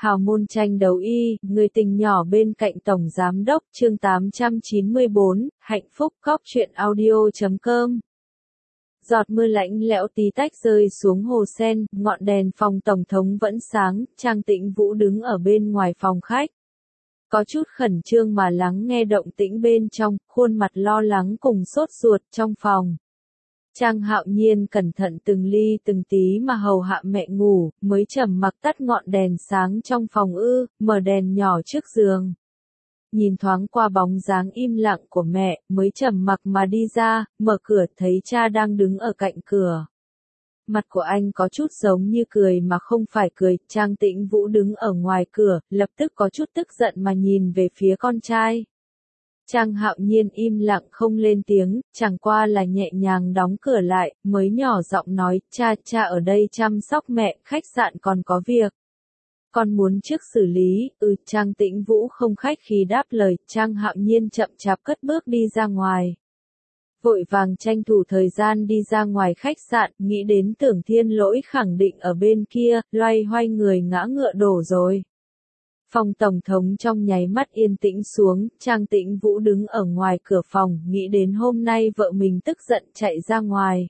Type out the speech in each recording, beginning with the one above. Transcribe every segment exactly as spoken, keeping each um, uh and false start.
Hào môn tranh đấu y, người tình nhỏ bên cạnh Tổng Giám đốc, chương tám trăm chín mươi bốn, hạnh phúc, cóc truyện audio.com. Giọt mưa lạnh lẽo tí tách rơi xuống hồ sen, ngọn đèn phòng Tổng thống vẫn sáng, Trang Tĩnh Vũ đứng ở bên ngoài phòng khách. Có chút khẩn trương mà lắng nghe động tĩnh bên trong, khuôn mặt lo lắng cùng sốt ruột trong phòng. Trang Hạo Nhiên cẩn thận từng ly từng tí mà hầu hạ mẹ ngủ, mới trầm mặc tắt ngọn đèn sáng trong phòng ư, mở đèn nhỏ trước giường. Nhìn thoáng qua bóng dáng im lặng của mẹ, mới trầm mặc mà đi ra, mở cửa thấy cha đang đứng ở cạnh cửa. Mặt của anh có chút giống như cười mà không phải cười, Trang Tĩnh Vũ đứng ở ngoài cửa, lập tức có chút tức giận mà nhìn về phía con trai. Trang Hạo Nhiên im lặng không lên tiếng, chẳng qua là nhẹ nhàng đóng cửa lại, mới nhỏ giọng nói, cha, cha ở đây chăm sóc mẹ, khách sạn còn có việc. Con muốn trước xử lý, ừ, Trang Tĩnh Vũ không khách khí đáp lời, Trang Hạo Nhiên chậm chạp cất bước đi ra ngoài. Vội vàng tranh thủ thời gian đi ra ngoài khách sạn, nghĩ đến Tưởng Thiên Lỗi khẳng định ở bên kia, loay hoay người ngã ngựa đổ rồi. Phòng Tổng thống trong nháy mắt yên tĩnh xuống, Trang Tĩnh Vũ đứng ở ngoài cửa phòng, nghĩ đến hôm nay vợ mình tức giận chạy ra ngoài.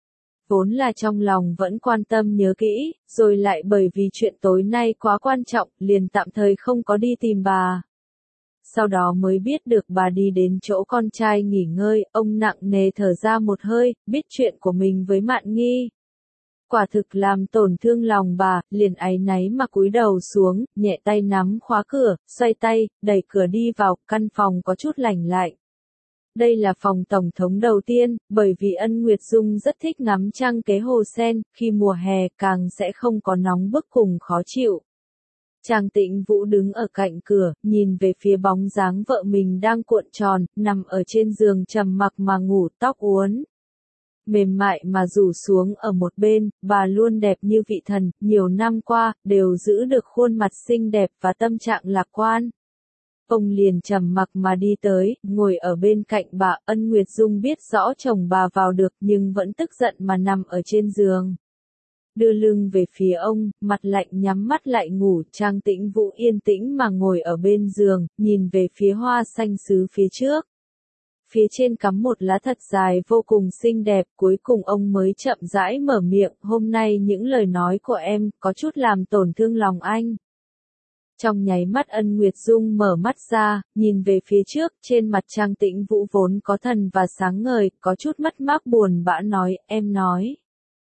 Vốn là trong lòng vẫn quan tâm nhớ kỹ, rồi lại bởi vì chuyện tối nay quá quan trọng, liền tạm thời không có đi tìm bà. Sau đó mới biết được bà đi đến chỗ con trai nghỉ ngơi, ông nặng nề thở ra một hơi, biết chuyện của mình với Mạn Nghi. Quả thực làm tổn thương lòng bà, liền áy náy mà cúi đầu xuống, nhẹ tay nắm khóa cửa, xoay tay, đẩy cửa đi vào, căn phòng có chút lạnh lạnh. Đây là phòng Tổng thống đầu tiên, bởi vì Ân Nguyệt Dung rất thích ngắm trăng kế hồ sen, khi mùa hè càng sẽ không có nóng bức cùng khó chịu. Trang Tĩnh Vũ đứng ở cạnh cửa, nhìn về phía bóng dáng vợ mình đang cuộn tròn, nằm ở trên giường trầm mặc mà ngủ, tóc uốn mềm mại mà rủ xuống ở một bên, bà luôn đẹp như vị thần, nhiều năm qua, đều giữ được khuôn mặt xinh đẹp và tâm trạng lạc quan. Ông liền trầm mặc mà đi tới, ngồi ở bên cạnh bà, Ân Nguyệt Dung biết rõ chồng bà vào được nhưng vẫn tức giận mà nằm ở trên giường. Đưa lưng về phía ông, mặt lạnh nhắm mắt lại ngủ, Trang Tĩnh Vũ yên tĩnh mà ngồi ở bên giường, nhìn về phía hoa xanh sứ phía trước. Phía trên cắm một lá thật dài vô cùng xinh đẹp, cuối cùng ông mới chậm rãi mở miệng, hôm nay những lời nói của em, có chút làm tổn thương lòng anh. Trong nháy mắt Ân Nguyệt Dung mở mắt ra, nhìn về phía trước, trên mặt Trang Tĩnh Vũ vốn có thần và sáng ngời, có chút mất mát buồn bã nói, em nói.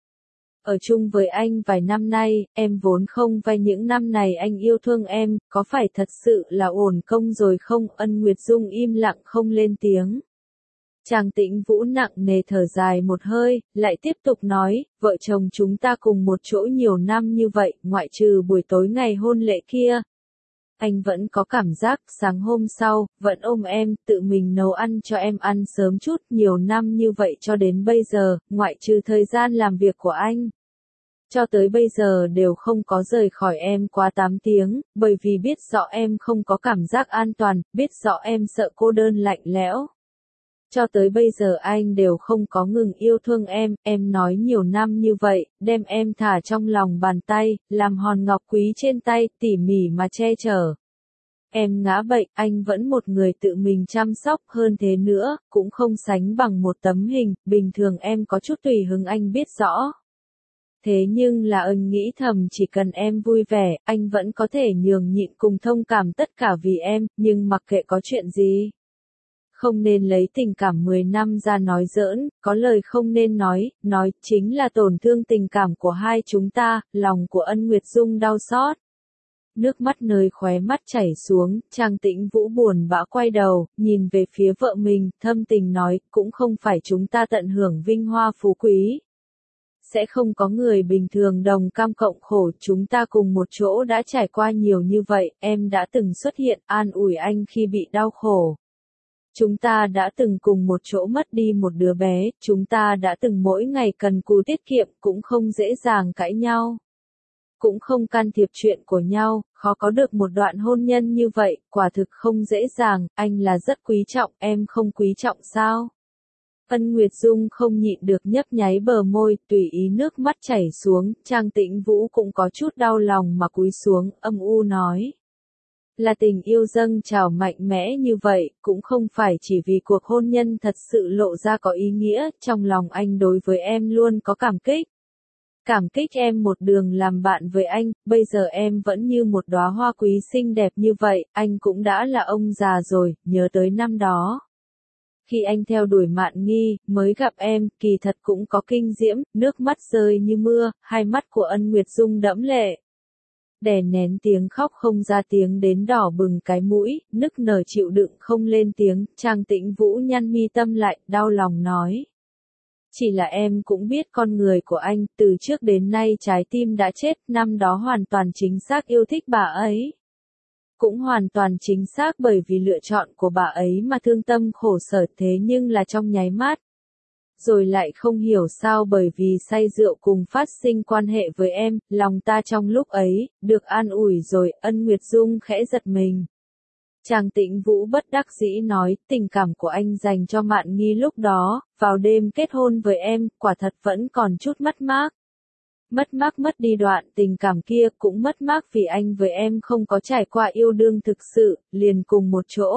Ở chung với anh vài năm nay, em vốn không vay những năm này anh yêu thương em, có phải thật sự là uổng công rồi không? Ân Nguyệt Dung im lặng không lên tiếng. Trang Tĩnh Vũ nặng nề thở dài một hơi, lại tiếp tục nói, vợ chồng chúng ta cùng một chỗ nhiều năm như vậy, ngoại trừ buổi tối ngày hôn lễ kia. Anh vẫn có cảm giác, sáng hôm sau, vẫn ôm em, tự mình nấu ăn cho em ăn sớm chút, nhiều năm như vậy cho đến bây giờ, ngoại trừ thời gian làm việc của anh. Cho tới bây giờ đều không có rời khỏi em quá tám tiếng, bởi vì biết rõ em không có cảm giác an toàn, biết rõ em sợ cô đơn lạnh lẽo. Cho tới bây giờ anh đều không có ngừng yêu thương em, em nói nhiều năm như vậy, đem em thả trong lòng bàn tay, làm hòn ngọc quý trên tay, tỉ mỉ mà che chở. Em ngã bệnh, anh vẫn một người tự mình chăm sóc, hơn thế nữa, cũng không sánh bằng một tấm hình, bình thường em có chút tùy hứng anh biết rõ. Thế nhưng là anh nghĩ thầm chỉ cần em vui vẻ, anh vẫn có thể nhường nhịn cùng thông cảm tất cả vì em, nhưng mặc kệ có chuyện gì. Không nên lấy tình cảm mười năm ra nói giỡn, có lời không nên nói, nói chính là tổn thương tình cảm của hai chúng ta, lòng của Ân Nguyệt Dung đau xót. Nước mắt nơi khóe mắt chảy xuống, Trang Tĩnh Vũ buồn bã quay đầu, nhìn về phía vợ mình, thâm tình nói, cũng không phải chúng ta tận hưởng vinh hoa phú quý. Sẽ không có người bình thường đồng cam cộng khổ, chúng ta cùng một chỗ đã trải qua nhiều như vậy, em đã từng xuất hiện, an ủi anh khi bị đau khổ. Chúng ta đã từng cùng một chỗ mất đi một đứa bé, chúng ta đã từng mỗi ngày cần cù tiết kiệm, cũng không dễ dàng cãi nhau. Cũng không can thiệp chuyện của nhau, khó có được một đoạn hôn nhân như vậy, quả thực không dễ dàng, anh là rất quý trọng, em không quý trọng sao? Ân Nguyệt Dung không nhịn được nhấp nháy bờ môi, tùy ý nước mắt chảy xuống, Trang Tĩnh Vũ cũng có chút đau lòng mà cúi xuống, âm u nói. Là tình yêu dâng trào mạnh mẽ như vậy, cũng không phải chỉ vì cuộc hôn nhân thật sự lộ ra có ý nghĩa, trong lòng anh đối với em luôn có cảm kích. Cảm kích em một đường làm bạn với anh, bây giờ em vẫn như một đóa hoa quý xinh đẹp như vậy, anh cũng đã là ông già rồi, nhớ tới năm đó. Khi anh theo đuổi Mạn Nghi, mới gặp em, kỳ thật cũng có kinh diễm, nước mắt rơi như mưa, hai mắt của Ân Nguyệt Dung đẫm lệ. Đè nén tiếng khóc không ra tiếng đến đỏ bừng cái mũi, nức nở chịu đựng không lên tiếng, Trang Tĩnh Vũ nhăn mi tâm lại, đau lòng nói. Chỉ là em cũng biết con người của anh, từ trước đến nay trái tim đã chết, năm đó hoàn toàn chính xác yêu thích bà ấy. Cũng hoàn toàn chính xác bởi vì lựa chọn của bà ấy mà thương tâm khổ sở thế nhưng là trong nháy mắt. Rồi lại không hiểu sao bởi vì say rượu cùng phát sinh quan hệ với em, lòng ta trong lúc ấy, được an ủi rồi, Ân Nguyệt Dung khẽ giật mình. Trang Tĩnh Vũ bất đắc dĩ nói, tình cảm của anh dành cho Mạn Nghi lúc đó, vào đêm kết hôn với em, quả thật vẫn còn chút mất mát. Mất mát mất đi đoạn tình cảm kia cũng mất mát vì anh với em không có trải qua yêu đương thực sự, liền cùng một chỗ.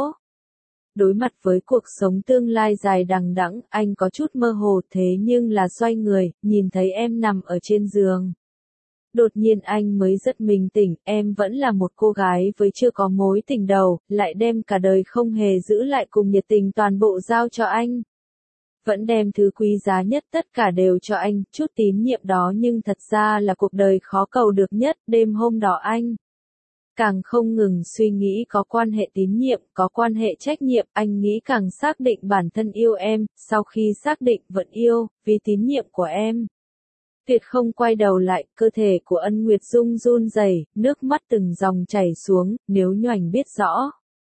Đối mặt với cuộc sống tương lai dài đằng đẵng, anh có chút mơ hồ thế nhưng là xoay người, nhìn thấy em nằm ở trên giường. Đột nhiên anh mới giật mình tỉnh, em vẫn là một cô gái với chưa có mối tình đầu, lại đem cả đời không hề giữ lại cùng nhiệt tình toàn bộ giao cho anh. Vẫn đem thứ quý giá nhất tất cả đều cho anh, chút tín nhiệm đó nhưng thật ra là cuộc đời khó cầu được nhất, đêm hôm đó anh. Càng không ngừng suy nghĩ có quan hệ tín nhiệm, có quan hệ trách nhiệm, anh nghĩ càng xác định bản thân yêu em, sau khi xác định vẫn yêu, vì tín nhiệm của em. Tuyệt không quay đầu lại, cơ thể của Ân Nguyệt Dung run rẩy, nước mắt từng dòng chảy xuống, nếu Nhoành biết rõ.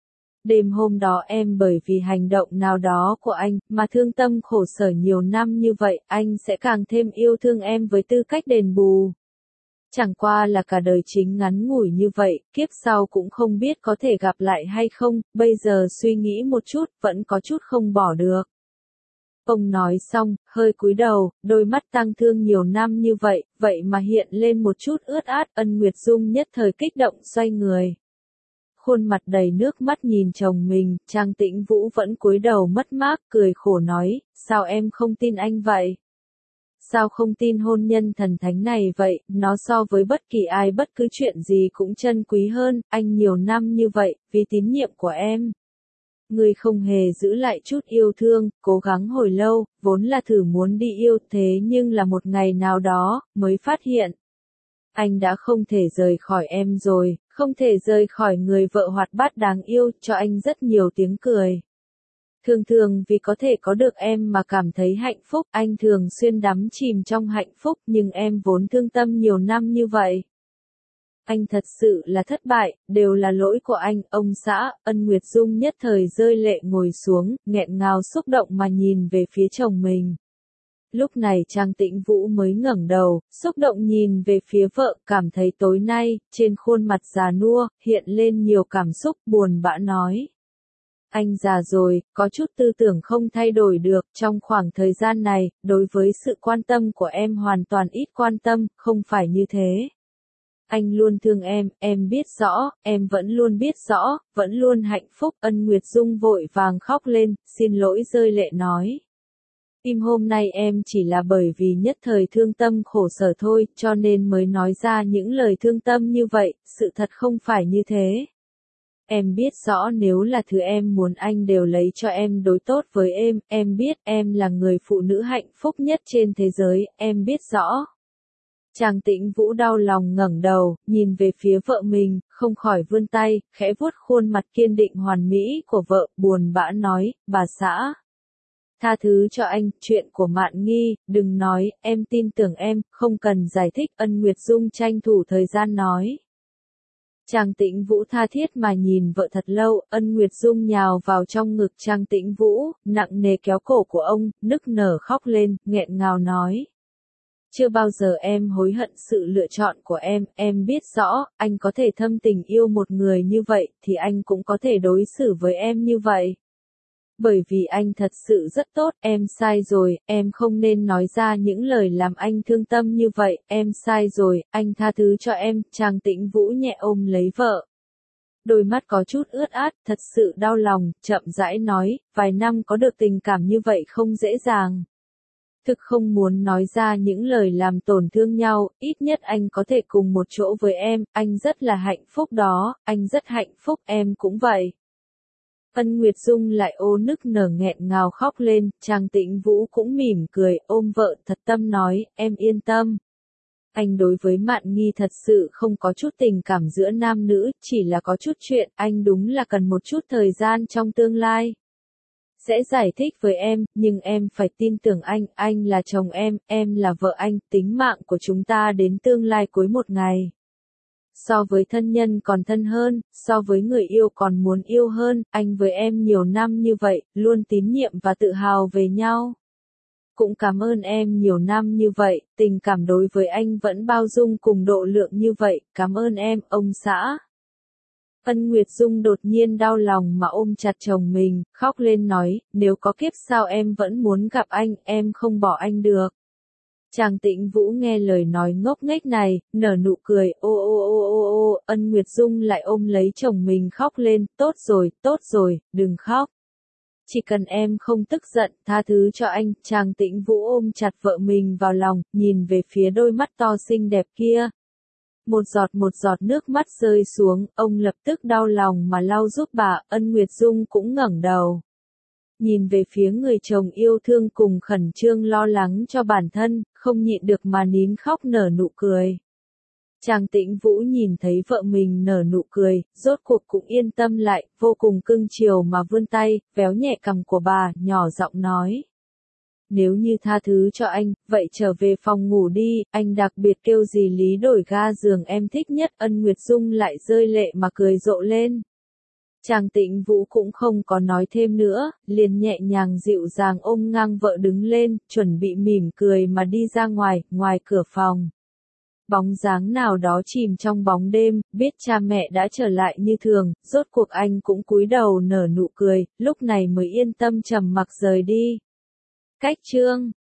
Đêm hôm đó em bởi vì hành động nào đó của anh, mà thương tâm khổ sở nhiều năm như vậy, anh sẽ càng thêm yêu thương em với tư cách đền bù. Chẳng qua là cả đời chính ngắn ngủi như vậy, kiếp sau cũng không biết có thể gặp lại hay không, bây giờ suy nghĩ một chút, vẫn có chút không bỏ được. Ông nói xong, hơi cúi đầu, đôi mắt tang thương nhiều năm như vậy, vậy mà hiện lên một chút ướt át, Ân Nguyệt Dung nhất thời kích động xoay người. Khuôn mặt đầy nước mắt nhìn chồng mình, Trang Tĩnh Vũ vẫn cúi đầu mất mát, cười khổ nói, sao em không tin anh vậy? Sao không tin hôn nhân thần thánh này vậy, nó so với bất kỳ ai bất cứ chuyện gì cũng chân quý hơn, anh nhiều năm như vậy, vì tín nhiệm của em. Người không hề giữ lại chút yêu thương, cố gắng hồi lâu, vốn là thử muốn đi yêu thế nhưng là một ngày nào đó, mới phát hiện. Anh đã không thể rời khỏi em rồi, không thể rời khỏi người vợ hoạt bát đáng yêu, cho anh rất nhiều tiếng cười. Thường thường vì có thể có được em mà cảm thấy hạnh phúc, anh thường xuyên đắm chìm trong hạnh phúc, nhưng em vốn thương tâm nhiều năm như vậy. Anh thật sự là thất bại, đều là lỗi của anh, ông xã, Ân Nguyệt Dung nhất thời rơi lệ ngồi xuống, nghẹn ngào xúc động mà nhìn về phía chồng mình. Lúc này Trang Tĩnh Vũ mới ngẩng đầu, xúc động nhìn về phía vợ, cảm thấy tối nay, trên khuôn mặt già nua, hiện lên nhiều cảm xúc, buồn bã nói. Anh già rồi, có chút tư tưởng không thay đổi được, trong khoảng thời gian này, đối với sự quan tâm của em hoàn toàn ít quan tâm, không phải như thế. Anh luôn thương em, em biết rõ, em vẫn luôn biết rõ, vẫn luôn hạnh phúc, Ân Nguyệt Dung vội vàng khóc lên, xin lỗi rơi lệ nói. Tim hôm nay em chỉ là bởi vì nhất thời thương tâm khổ sở thôi, cho nên mới nói ra những lời thương tâm như vậy, sự thật không phải như thế. Em biết rõ nếu là thứ em muốn anh đều lấy cho em đối tốt với em, em biết em là người phụ nữ hạnh phúc nhất trên thế giới, em biết rõ. Trang Tĩnh Vũ đau lòng ngẩng đầu, nhìn về phía vợ mình, không khỏi vươn tay, khẽ vuốt khuôn mặt kiên định hoàn mỹ của vợ, buồn bã nói, bà xã. Tha thứ cho anh, chuyện của Mạn Nghi, đừng nói, em tin tưởng em, không cần giải thích, Ân Nguyệt Dung tranh thủ thời gian nói. Trang Tĩnh Vũ tha thiết mà nhìn vợ thật lâu, Ân Nguyệt Dung nhào vào trong ngực Trang Tĩnh Vũ, nặng nề kéo cổ của ông, nức nở khóc lên, nghẹn ngào nói. Chưa bao giờ em hối hận sự lựa chọn của em, em biết rõ, anh có thể thâm tình yêu một người như vậy, thì anh cũng có thể đối xử với em như vậy. Bởi vì anh thật sự rất tốt, em sai rồi, em không nên nói ra những lời làm anh thương tâm như vậy, em sai rồi, anh tha thứ cho em, Trang Tĩnh Vũ nhẹ ôm lấy vợ. Đôi mắt có chút ướt át, thật sự đau lòng, chậm rãi nói, vài năm có được tình cảm như vậy không dễ dàng. Thực không muốn nói ra những lời làm tổn thương nhau, ít nhất anh có thể cùng một chỗ với em, anh rất là hạnh phúc đó, anh rất hạnh phúc, em cũng vậy. Ân Nguyệt Dung lại ố nức nở nghẹn ngào khóc lên, Trang Tĩnh Vũ cũng mỉm cười, ôm vợ thật tâm nói, em yên tâm. Anh đối với Mạn Nghi thật sự không có chút tình cảm giữa nam nữ, chỉ là có chút chuyện, anh đúng là cần một chút thời gian trong tương lai. Sẽ giải thích với em, nhưng em phải tin tưởng anh, anh là chồng em, em là vợ anh, tính mạng của chúng ta đến tương lai cuối một ngày. So với thân nhân còn thân hơn, so với người yêu còn muốn yêu hơn, anh với em nhiều năm như vậy, luôn tín nhiệm và tự hào về nhau. Cũng cảm ơn em nhiều năm như vậy, tình cảm đối với anh vẫn bao dung cùng độ lượng như vậy, cảm ơn em, ông xã. Ân Nguyệt Dung đột nhiên đau lòng mà ôm chặt chồng mình, khóc lên nói, nếu có kiếp sau em vẫn muốn gặp anh, em không bỏ anh được. Trang Tĩnh Vũ nghe lời nói ngốc nghếch này, nở nụ cười, ô ô ô ô ô, Ân Nguyệt Dung lại ôm lấy chồng mình khóc lên, tốt rồi, tốt rồi, đừng khóc. Chỉ cần em không tức giận, tha thứ cho anh, Trang Tĩnh Vũ ôm chặt vợ mình vào lòng, nhìn về phía đôi mắt to xinh đẹp kia. Một giọt một giọt nước mắt rơi xuống, ông lập tức đau lòng mà lau giúp bà, Ân Nguyệt Dung cũng ngẩng đầu. Nhìn về phía người chồng yêu thương cùng khẩn trương lo lắng cho bản thân, không nhịn được mà nín khóc nở nụ cười. Trang Tĩnh Vũ nhìn thấy vợ mình nở nụ cười, rốt cuộc cũng yên tâm lại, vô cùng cưng chiều mà vươn tay, véo nhẹ cằm của bà, nhỏ giọng nói. Nếu như tha thứ cho anh, vậy trở về phòng ngủ đi, anh đặc biệt kêu dì Lý đổi ga giường em thích nhất, Ân Nguyệt Dung lại rơi lệ mà cười rộ lên. Trang Tĩnh Vũ cũng không có nói thêm nữa, liền nhẹ nhàng dịu dàng ôm ngang vợ đứng lên, chuẩn bị mỉm cười mà đi ra ngoài, ngoài cửa phòng. Bóng dáng nào đó chìm trong bóng đêm, biết cha mẹ đã trở lại như thường, rốt cuộc anh cũng cúi đầu nở nụ cười, lúc này mới yên tâm trầm mặc rời đi. Cách chương